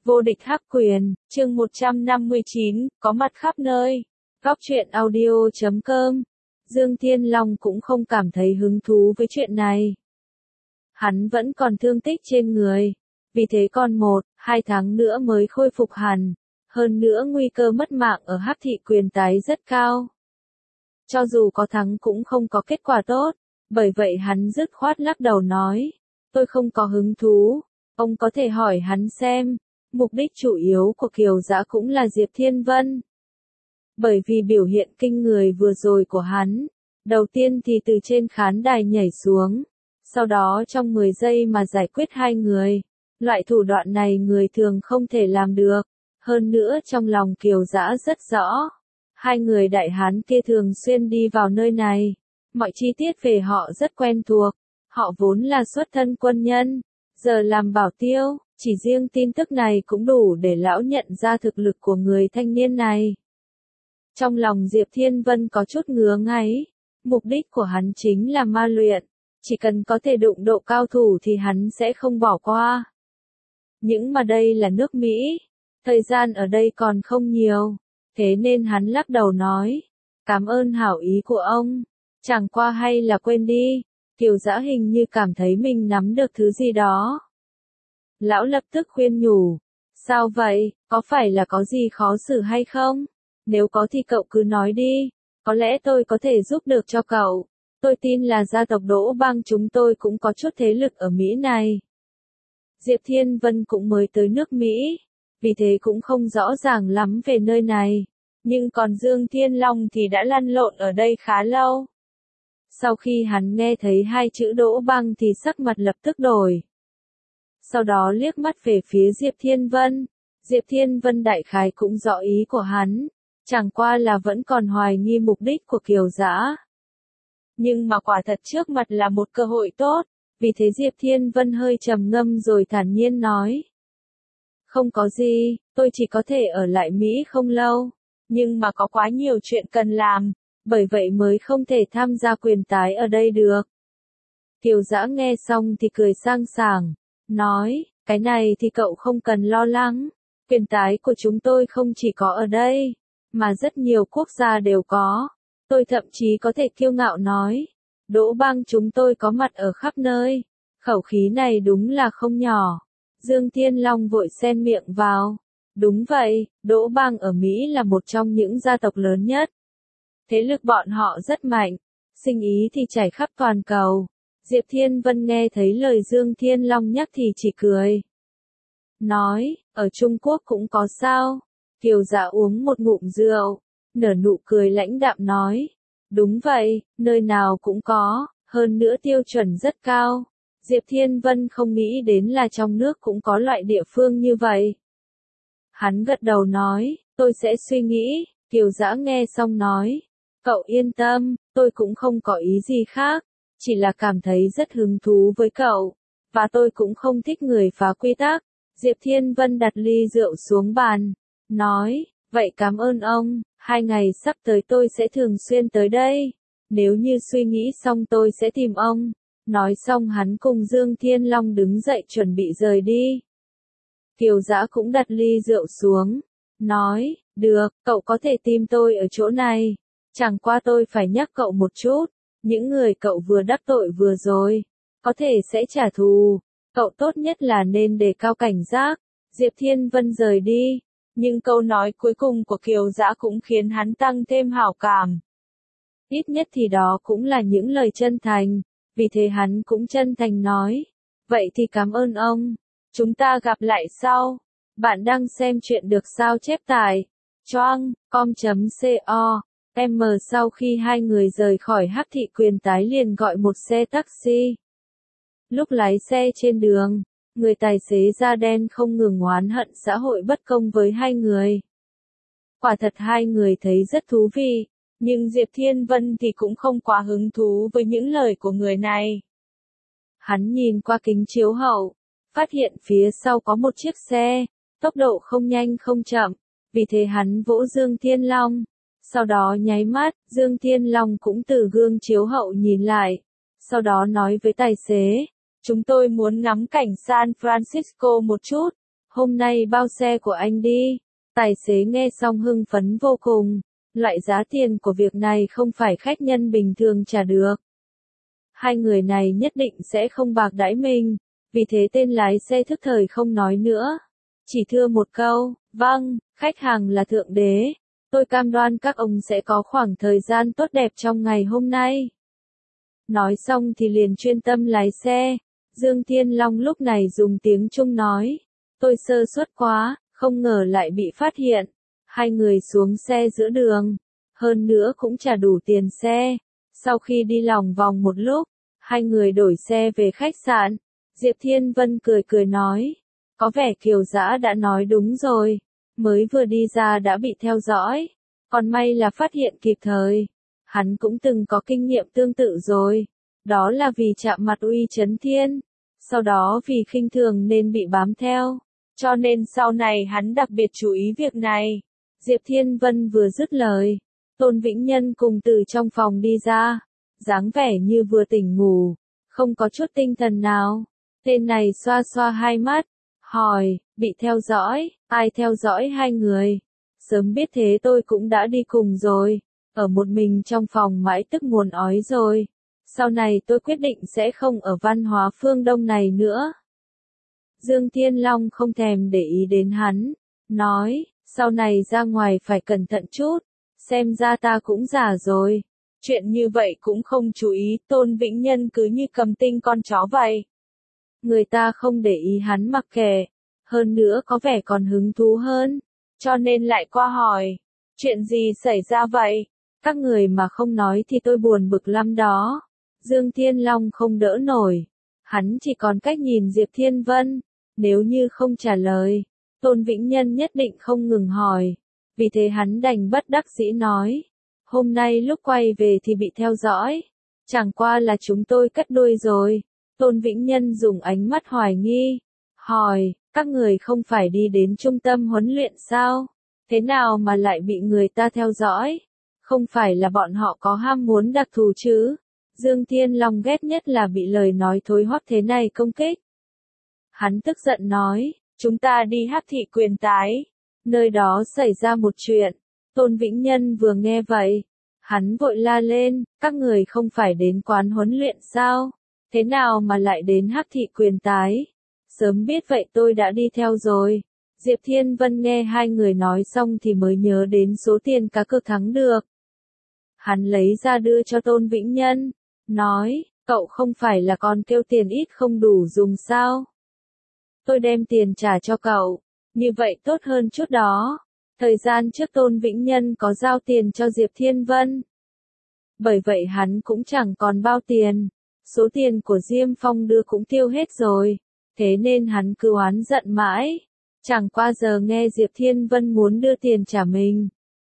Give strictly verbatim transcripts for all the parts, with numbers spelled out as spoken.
Vô địch hắc quyền, chương một trăm năm mươi chín, có mặt khắp nơi. Góc truyện audio chấm com. Dương Thiên Long cũng không cảm thấy hứng thú với chuyện này. Hắn vẫn còn thương tích trên người. Vì thế còn một, hai tháng nữa mới khôi phục hẳn. Hơn nữa nguy cơ mất mạng ở hắc thị quyền tái rất cao. Cho dù có thắng cũng không có kết quả tốt. Bởi vậy hắn dứt khoát lắc đầu nói. Tôi không có hứng thú. Ông có thể hỏi hắn xem. Mục đích chủ yếu của Kiều Dã cũng là Diệp Thiên Vân. Bởi vì biểu hiện kinh người vừa rồi của hắn, đầu tiên thì từ trên khán đài nhảy xuống, sau đó trong mười giây mà giải quyết hai người. Loại thủ đoạn này người thường không thể làm được. Hơn nữa trong lòng Kiều Dã rất rõ. Hai người đại hán kia thường xuyên đi vào nơi này. Mọi chi tiết về họ rất quen thuộc. Họ vốn là xuất thân quân nhân, giờ làm bảo tiêu. Chỉ riêng tin tức này cũng đủ để lão nhận ra thực lực của người thanh niên này. Trong lòng Diệp Thiên Vân có chút ngứa ngáy. Mục đích của hắn chính là ma luyện. Chỉ cần có thể đụng độ cao thủ thì hắn sẽ không bỏ qua. Nhưng mà đây là nước Mỹ. Thời gian ở đây còn không nhiều. Thế nên hắn lắc đầu nói. Cảm ơn hảo ý của ông. Chẳng qua hay là quên đi. Kiều Dã hình như cảm thấy mình nắm được thứ gì đó. Lão lập tức khuyên nhủ. Sao vậy, có phải là có gì khó xử hay không? Nếu có thì cậu cứ nói đi. Có lẽ tôi có thể giúp được cho cậu. Tôi tin là gia tộc Đỗ Bang chúng tôi cũng có chút thế lực ở Mỹ này. Diệp Thiên Vân cũng mới tới nước Mỹ. Vì thế cũng không rõ ràng lắm về nơi này. Nhưng còn Dương Thiên Long thì đã lăn lộn ở đây khá lâu. Sau khi hắn nghe thấy hai chữ Đỗ Bang thì sắc mặt lập tức đổi. Sau đó liếc mắt về phía Diệp Thiên Vân. Diệp Thiên Vân đại khái cũng rõ ý của hắn. Chẳng qua là vẫn còn hoài nghi mục đích của Kiều Dã. Nhưng mà quả thật trước mặt là một cơ hội tốt. Vì thế Diệp Thiên Vân hơi trầm ngâm rồi thản nhiên nói. Không có gì, tôi chỉ có thể ở lại Mỹ không lâu. Nhưng mà có quá nhiều chuyện cần làm. Bởi vậy mới không thể tham gia quyền tái ở đây được. Kiều Dã nghe xong thì cười sang sảng. Nói, cái này thì cậu không cần lo lắng. Quyền tái của chúng tôi không chỉ có ở đây, mà rất nhiều quốc gia đều có. Tôi thậm chí có thể kiêu ngạo nói. Đỗ Bang chúng tôi có mặt ở khắp nơi. Khẩu khí này đúng là không nhỏ. Dương Thiên Long vội xen miệng vào. Đúng vậy, Đỗ Bang ở Mỹ là một trong những gia tộc lớn nhất. Thế lực bọn họ rất mạnh. Sinh ý thì chảy khắp toàn cầu. Diệp Thiên Vân nghe thấy lời Dương Thiên Long nhắc thì chỉ cười. Nói, ở Trung Quốc cũng có sao? Kiều Dã uống một ngụm rượu, nở nụ cười lãnh đạm nói. Đúng vậy, nơi nào cũng có, hơn nữa tiêu chuẩn rất cao. Diệp Thiên Vân không nghĩ đến là trong nước cũng có loại địa phương như vậy. Hắn gật đầu nói, tôi sẽ suy nghĩ. Kiều Dã nghe xong nói. Cậu yên tâm, tôi cũng không có ý gì khác. Chỉ là cảm thấy rất hứng thú với cậu. Và tôi cũng không thích người phá quy tắc. Diệp Thiên Vân đặt ly rượu xuống bàn. Nói, vậy cảm ơn ông. Hai ngày sắp tới tôi sẽ thường xuyên tới đây. Nếu như suy nghĩ xong tôi sẽ tìm ông. Nói xong hắn cùng Dương Thiên Long đứng dậy chuẩn bị rời đi. Kiều Dã cũng đặt ly rượu xuống. Nói, được, cậu có thể tìm tôi ở chỗ này. Chẳng qua tôi phải nhắc cậu một chút. Những người cậu vừa đắc tội vừa rồi, có thể sẽ trả thù. Cậu tốt nhất là nên đề cao cảnh giác. Diệp Thiên Vân rời đi. Nhưng câu nói cuối cùng của Kiều Dã cũng khiến hắn tăng thêm hảo cảm. Ít nhất thì đó cũng là những lời chân thành. Vì thế hắn cũng chân thành nói. Vậy thì cảm ơn ông. Chúng ta gặp lại sau. Bạn đang xem chuyện được sao chép tại choang com chấm co. M sau khi hai người rời khỏi hắc thị quyền tái liền gọi một xe taxi. Lúc lái xe trên đường, người tài xế da đen không ngừng oán hận xã hội bất công với hai người. Quả thật hai người thấy rất thú vị, nhưng Diệp Thiên Vân thì cũng không quá hứng thú với những lời của người này. Hắn nhìn qua kính chiếu hậu, phát hiện phía sau có một chiếc xe, tốc độ không nhanh không chậm, vì thế hắn vỗ Dương Thiên Long. Sau đó nháy mắt, Dương Thiên Long cũng từ gương chiếu hậu nhìn lại. Sau đó nói với tài xế, chúng tôi muốn ngắm cảnh San Francisco một chút. Hôm nay bao xe của anh đi. Tài xế nghe xong hưng phấn vô cùng. Loại giá tiền của việc này không phải khách nhân bình thường trả được. Hai người này nhất định sẽ không bạc đãi mình. Vì thế tên lái xe thức thời không nói nữa. Chỉ thưa một câu, vâng, khách hàng là thượng đế. Tôi cam đoan các ông sẽ có khoảng thời gian tốt đẹp trong ngày hôm nay. Nói xong thì liền chuyên tâm lái xe. Dương Thiên Long lúc này dùng tiếng Trung nói. Tôi sơ suất quá, không ngờ lại bị phát hiện. Hai người xuống xe giữa đường. Hơn nữa cũng trả đủ tiền xe. Sau khi đi lòng vòng một lúc, hai người đổi xe về khách sạn. Diệp Thiên Vân cười cười nói. Có vẻ Kiều Dã đã nói đúng rồi. Mới vừa đi ra đã bị theo dõi. Còn may là phát hiện kịp thời. Hắn cũng từng có kinh nghiệm tương tự rồi. Đó là vì chạm mặt Uy Chấn Thiên. Sau đó vì khinh thường nên bị bám theo. Cho nên sau này hắn đặc biệt chú ý việc này. Diệp Thiên Vân vừa dứt lời. Tôn Vĩnh Nhân cùng từ trong phòng đi ra. Dáng vẻ như vừa tỉnh ngủ. Không có chút tinh thần nào. Tên này xoa xoa hai mắt. Hỏi, bị theo dõi, ai theo dõi hai người? Sớm biết thế tôi cũng đã đi cùng rồi. Ở một mình trong phòng mãi tức nguồn ói rồi. Sau này tôi quyết định sẽ không ở văn hóa phương Đông này nữa. Dương Thiên Long không thèm để ý đến hắn. Nói, sau này ra ngoài phải cẩn thận chút. Xem ra ta cũng già rồi. Chuyện như vậy cũng không chú ý. Tôn Vĩnh Nhân cứ như cầm tinh con chó vậy. Người ta không để ý hắn mặc kệ. Hơn nữa có vẻ còn hứng thú hơn. Cho nên lại qua hỏi. Chuyện gì xảy ra vậy? Các người mà không nói thì tôi buồn bực lắm đó. Dương Thiên Long không đỡ nổi. Hắn chỉ còn cách nhìn Diệp Thiên Vân. Nếu như không trả lời, Tôn Vĩnh Nhân nhất định không ngừng hỏi. Vì thế hắn đành bất đắc dĩ nói. Hôm nay lúc quay về thì bị theo dõi. Chẳng qua là chúng tôi cất đuôi rồi. Tôn Vĩnh Nhân dùng ánh mắt hoài nghi. Hỏi, các người không phải đi đến trung tâm huấn luyện sao? Thế nào mà lại bị người ta theo dõi? Không phải là bọn họ có ham muốn đặc thù chứ? Dương Thiên Long ghét nhất là bị lời nói thối hoắc thế này công kích. Hắn tức giận nói, chúng ta đi Hắc Thị Quyền Tái. Nơi đó xảy ra một chuyện. Tôn Vĩnh Nhân vừa nghe vậy. Hắn vội la lên, các người không phải đến quán huấn luyện sao? Thế nào mà lại đến Hắc Thị Quyền Tái? Sớm biết vậy tôi đã đi theo rồi. Diệp Thiên Vân nghe hai người nói xong thì mới nhớ đến số tiền cá cược thắng được. Hắn lấy ra đưa cho Tôn Vĩnh Nhân. Nói, cậu không phải là còn kêu tiền ít không đủ dùng sao? Tôi đem tiền trả cho cậu. Như vậy tốt hơn chút đó. Thời gian trước Tôn Vĩnh Nhân có giao tiền cho Diệp Thiên Vân. Bởi vậy hắn cũng chẳng còn bao tiền. Số tiền của Diêm Phong đưa cũng tiêu hết rồi. Thế nên hắn cứ oán giận mãi. Chẳng qua giờ nghe Diệp Thiên Vân muốn đưa tiền trả mình.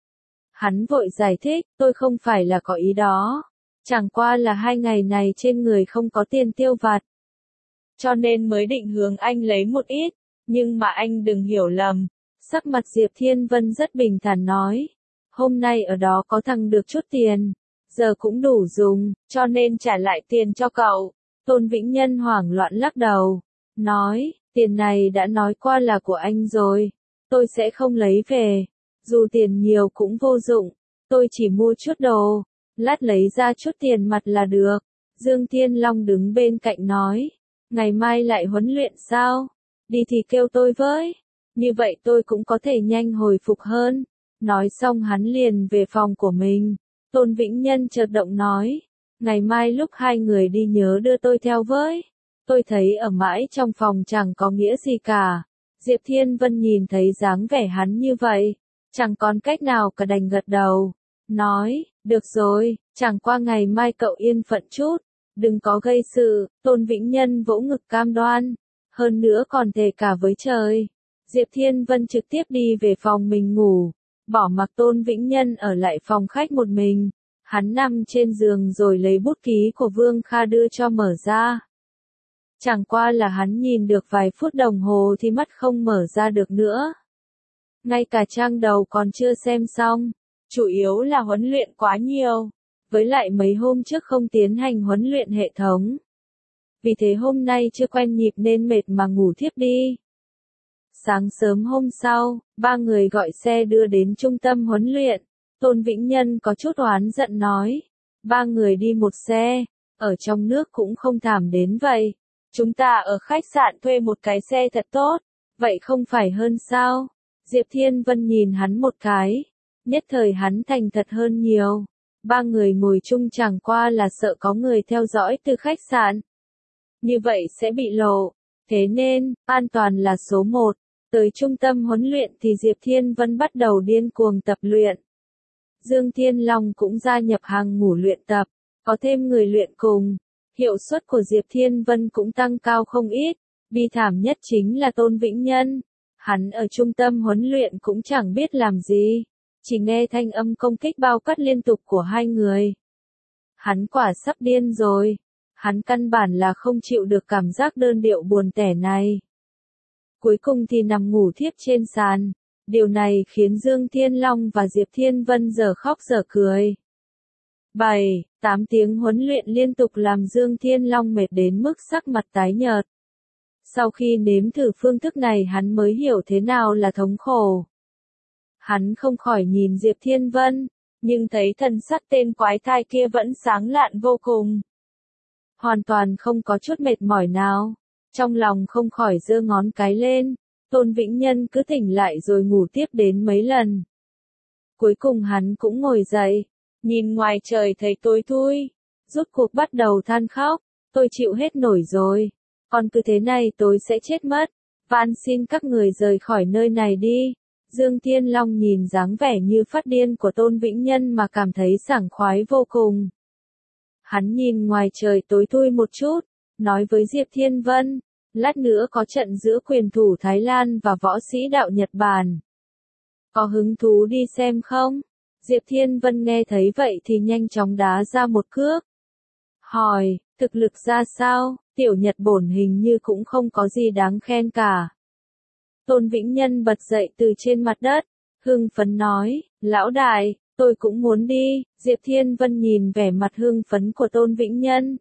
Hắn vội giải thích, tôi không phải là có ý đó. Chẳng qua là hai ngày này trên người không có tiền tiêu vặt. Cho nên mới định hướng anh lấy một ít. Nhưng mà anh đừng hiểu lầm. Sắc mặt Diệp Thiên Vân rất bình thản nói. Hôm nay ở đó có thằng được chút tiền. Giờ cũng đủ dùng, cho nên trả lại tiền cho cậu. Tôn Vĩnh Nhân hoảng loạn lắc đầu. Nói, tiền này đã nói qua là của anh rồi. Tôi sẽ không lấy về. Dù tiền nhiều cũng vô dụng. Tôi chỉ mua chút đồ. Lát lấy ra chút tiền mặt là được. Dương Thiên Long đứng bên cạnh nói. Ngày mai lại huấn luyện sao? Đi thì kêu tôi với. Như vậy tôi cũng có thể nhanh hồi phục hơn. Nói xong hắn liền về phòng của mình. Tôn Vĩnh Nhân chợt động nói. Ngày mai lúc hai người đi nhớ đưa tôi theo với. Tôi thấy ở mãi trong phòng chẳng có nghĩa gì cả. Diệp Thiên Vân nhìn thấy dáng vẻ hắn như vậy. Chẳng còn cách nào cả đành gật đầu. Nói, được rồi, chẳng qua ngày mai cậu yên phận chút. Đừng có gây sự, Tôn Vĩnh Nhân vỗ ngực cam đoan. Hơn nữa còn thề cả với trời. Diệp Thiên Vân trực tiếp đi về phòng mình ngủ. Bỏ mặc Tôn Vĩnh Nhân ở lại phòng khách một mình. Hắn nằm trên giường rồi lấy bút ký của Vương Kha đưa cho mở ra. Chẳng qua là hắn nhìn được vài phút đồng hồ thì mắt không mở ra được nữa. Ngay cả trang đầu còn chưa xem xong. Chủ yếu là huấn luyện quá nhiều. Với lại mấy hôm trước không tiến hành huấn luyện hệ thống. Vì thế hôm nay chưa quen nhịp nên mệt mà ngủ thiếp đi. Sáng sớm hôm sau, ba người gọi xe đưa đến trung tâm huấn luyện. Tôn Vĩnh Nhân có chút oán giận nói. Ba người đi một xe, ở trong nước cũng không thảm đến vậy. Chúng ta ở khách sạn thuê một cái xe thật tốt, vậy không phải hơn sao? Diệp Thiên Vân nhìn hắn một cái, nhất thời hắn thành thật hơn nhiều. Ba người ngồi chung chẳng qua là sợ có người theo dõi từ khách sạn. Như vậy sẽ bị lộ, thế nên, an toàn là số một. Tới trung tâm huấn luyện thì Diệp Thiên Vân bắt đầu điên cuồng tập luyện. Dương Thiên Long cũng gia nhập hàng ngũ luyện tập, có thêm người luyện cùng. Hiệu suất của Diệp Thiên Vân cũng tăng cao không ít, bi thảm nhất chính là Tôn Vĩnh Nhân. Hắn ở trung tâm huấn luyện cũng chẳng biết làm gì, chỉ nghe thanh âm công kích bao cắt liên tục của hai người. Hắn quả sắp điên rồi, hắn căn bản là không chịu được cảm giác đơn điệu buồn tẻ này. Cuối cùng thì nằm ngủ thiếp trên sàn, điều này khiến Dương Thiên Long và Diệp Thiên Vân giờ khóc giờ cười. bảy, tám tiếng huấn luyện liên tục làm Dương Thiên Long mệt đến mức sắc mặt tái nhợt. Sau khi nếm thử phương thức này hắn mới hiểu thế nào là thống khổ. Hắn không khỏi nhìn Diệp Thiên Vân, nhưng thấy thần sắc tên quái thai kia vẫn sáng lạn vô cùng. Hoàn toàn không có chút mệt mỏi nào. Trong lòng không khỏi giơ ngón cái lên, Tôn Vĩnh Nhân cứ tỉnh lại rồi ngủ tiếp đến mấy lần. Cuối cùng hắn cũng ngồi dậy, nhìn ngoài trời thấy tối thui, rốt cuộc bắt đầu than khóc, tôi chịu hết nổi rồi, còn cứ thế này tôi sẽ chết mất, van xin các người rời khỏi nơi này đi. Dương Thiên Long nhìn dáng vẻ như phát điên của Tôn Vĩnh Nhân mà cảm thấy sảng khoái vô cùng. Hắn nhìn ngoài trời tối thui một chút, nói với Diệp Thiên Vân, lát nữa có trận giữa quyền thủ Thái Lan và võ sĩ đạo Nhật Bản. Có hứng thú đi xem không? Diệp Thiên Vân nghe thấy vậy thì nhanh chóng đá ra một cước. Hỏi, thực lực ra sao? Tiểu Nhật bổn hình như cũng không có gì đáng khen cả. Tôn Vĩnh Nhân bật dậy từ trên mặt đất, hưng phấn nói, lão đại, tôi cũng muốn đi. Diệp Thiên Vân nhìn vẻ mặt hưng phấn của Tôn Vĩnh Nhân.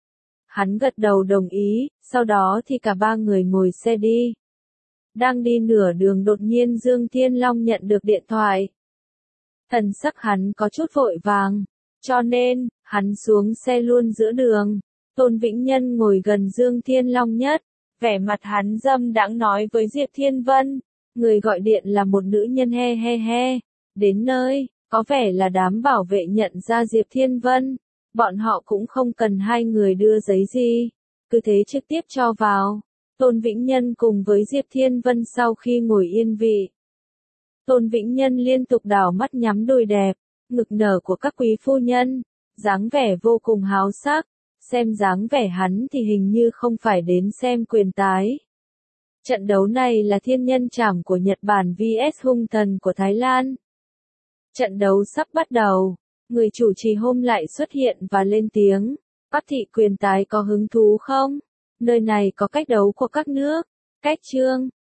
Hắn gật đầu đồng ý, sau đó thì cả ba người ngồi xe đi. Đang đi nửa đường đột nhiên Dương Thiên Long nhận được điện thoại. Thần sắc hắn có chút vội vàng, cho nên, hắn xuống xe luôn giữa đường. Tôn Vĩnh Nhân ngồi gần Dương Thiên Long nhất, vẻ mặt hắn dâm đãng nói với Diệp Thiên Vân, người gọi điện là một nữ nhân he he he. Đến nơi, có vẻ là đám bảo vệ nhận ra Diệp Thiên Vân. Bọn họ cũng không cần hai người đưa giấy gì, cứ thế trực tiếp cho vào. Tôn Vĩnh Nhân cùng với Diệp Thiên Vân sau khi ngồi yên vị. Tôn Vĩnh Nhân liên tục đảo mắt nhắm đôi đẹp, ngực nở của các quý phu nhân, dáng vẻ vô cùng háo sắc, xem dáng vẻ hắn thì hình như không phải đến xem quyền tái. Trận đấu này là thiên nhân trảm của Nhật Bản vs hung thần của Thái Lan. Trận đấu sắp bắt đầu. Người chủ trì hôm lại xuất hiện và lên tiếng, Bắc thị quyền tái có hứng thú không? Nơi này có cách đấu của các nước, cách chương,